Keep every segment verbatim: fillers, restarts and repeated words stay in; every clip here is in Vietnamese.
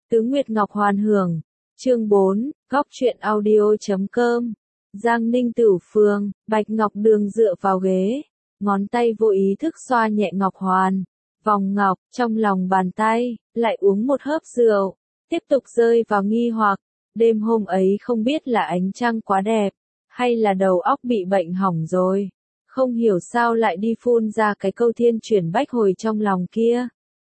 Tứ Nguyệt Ngọc Hoàn hưởng. Chương bốn, Góc truyện audio chấm com. Giang Ninh Tử Phương, Bạch Ngọc Đường dựa vào ghế, ngón tay vô ý thức xoa nhẹ Ngọc Hoàn. Vòng ngọc, trong lòng bàn tay, lại uống một hớp rượu, tiếp tục rơi vào nghi hoặc. Đêm hôm ấy không biết là ánh trăng quá đẹp, hay là đầu óc bị bệnh hỏng rồi. Không hiểu sao lại đi phun ra cái câu thiên chuyển bách hồi trong lòng kia.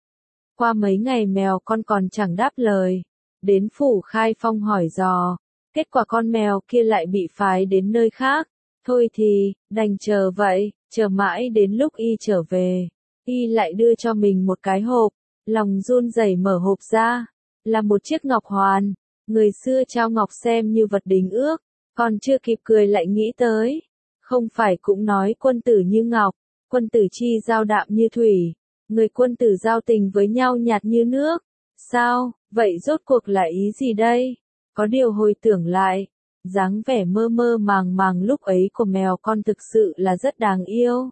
Qua mấy ngày mèo con còn chẳng đáp lời. Đến phủ Khai Phong hỏi dò. Kết quả con mèo kia lại bị phái đến nơi khác. Thôi thì, đành chờ vậy, chờ mãi đến lúc y trở về. Y lại đưa cho mình một cái hộp. Lòng run rẩy mở hộp ra. Là một chiếc ngọc hoàn. Người xưa trao ngọc xem như vật đính ước. Còn chưa kịp cười lại nghĩ tới. Không phải cũng nói quân tử như ngọc, quân tử chi giao đạm như thủy. Người quân tử giao tình với nhau nhạt như nước. Sao, vậy rốt cuộc là ý gì đây? Có điều hồi tưởng lại, dáng vẻ mơ mơ màng màng lúc ấy của mèo con thực sự là rất đáng yêu.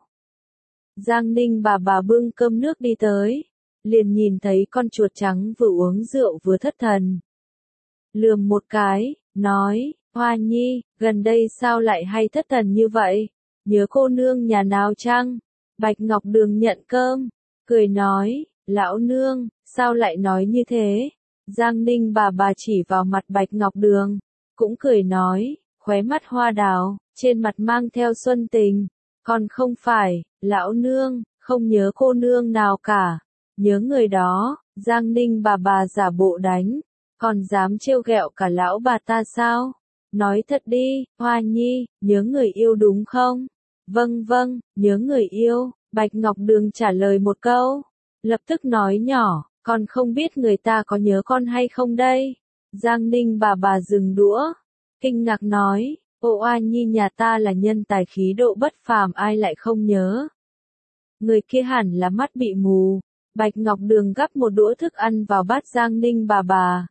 Giang Ninh bà bà bưng cơm nước đi tới, liền nhìn thấy con chuột trắng vừa uống rượu vừa thất thần. Lườm một cái, nói, Hoa Nhi, gần đây sao lại hay thất thần như vậy? Nhớ cô nương nhà nào chăng? Bạch Ngọc Đường nhận cơm, cười nói, lão nương, sao lại nói như thế? Giang Ninh bà bà chỉ vào mặt Bạch Ngọc Đường, cũng cười nói, khóe mắt hoa đào, trên mặt mang theo xuân tình. Còn không phải, lão nương, không nhớ cô nương nào cả. Nhớ người đó, Giang Ninh bà bà giả bộ đánh, còn dám trêu ghẹo cả lão bà ta sao? Nói thật đi, Hoa Nhi, nhớ người yêu đúng không? Vâng vâng, nhớ người yêu, Bạch Ngọc Đường trả lời một câu. Lập tức nói nhỏ, con không biết người ta có nhớ con hay không đây? Giang Ninh bà bà dừng đũa, kinh ngạc nói, ô Hoa Nhi nhà ta là nhân tài khí độ bất phàm ai lại không nhớ. Người kia hẳn là mắt bị mù. Bạch Ngọc Đường gắp một đũa thức ăn vào bát Giang Ninh bà bà.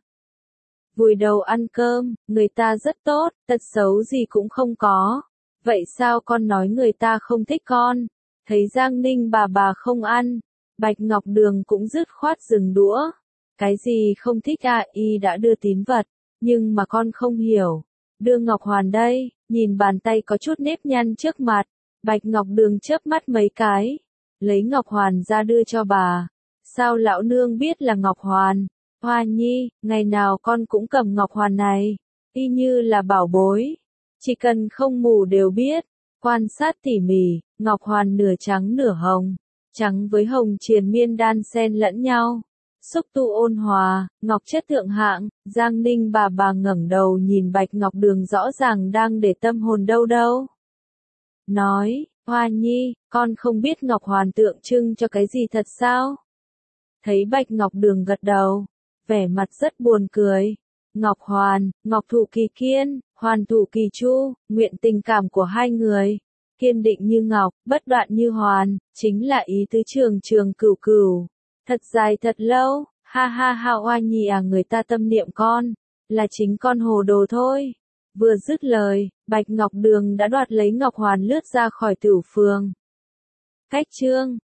Vùi đầu ăn cơm, người ta rất tốt, tật xấu gì cũng không có. Vậy sao con nói người ta không thích con? Thấy Giang Ninh bà bà không ăn, Bạch Ngọc Đường cũng dứt khoát dừng đũa. Cái gì không thích à, y đã đưa tín vật, nhưng mà con không hiểu. Đưa Ngọc Hoàn đây, nhìn bàn tay có chút nếp nhăn trước mặt. Bạch Ngọc Đường chớp mắt mấy cái, lấy Ngọc Hoàn ra đưa cho bà. Sao lão nương biết là Ngọc Hoàn? Hoa Nhi, ngày nào con cũng cầm Ngọc Hoàn này, y như là bảo bối. Chỉ cần không mù đều biết. Quan sát tỉ mỉ, Ngọc Hoàn nửa trắng nửa hồng, trắng với hồng triền miên đan xen lẫn nhau. Xúc tu ôn hòa, ngọc chất thượng hạng. Giang Ninh bà bà ngẩng đầu nhìn Bạch Ngọc Đường rõ ràng đang để tâm hồn đâu đâu. Nói, Hoa Nhi, con không biết Ngọc Hoàn tượng trưng cho cái gì thật sao? Thấy Bạch Ngọc Đường gật đầu, vẻ mặt rất buồn cười. Ngọc Hoàn, Ngọc Thụ Kỳ Kiên, Hoàn Thụ Kỳ Chu, nguyện tình cảm của hai người. Kiên định như ngọc, bất đoạn như hoàn, chính là ý tứ trường trường cửu cửu. Thật dài thật lâu, ha ha ha Hoa Nhi à, người ta tâm niệm con, là chính con hồ đồ thôi. Vừa dứt lời, Bạch Ngọc Đường đã đoạt lấy Ngọc Hoàn lướt ra khỏi Tửu Phường. Cách chương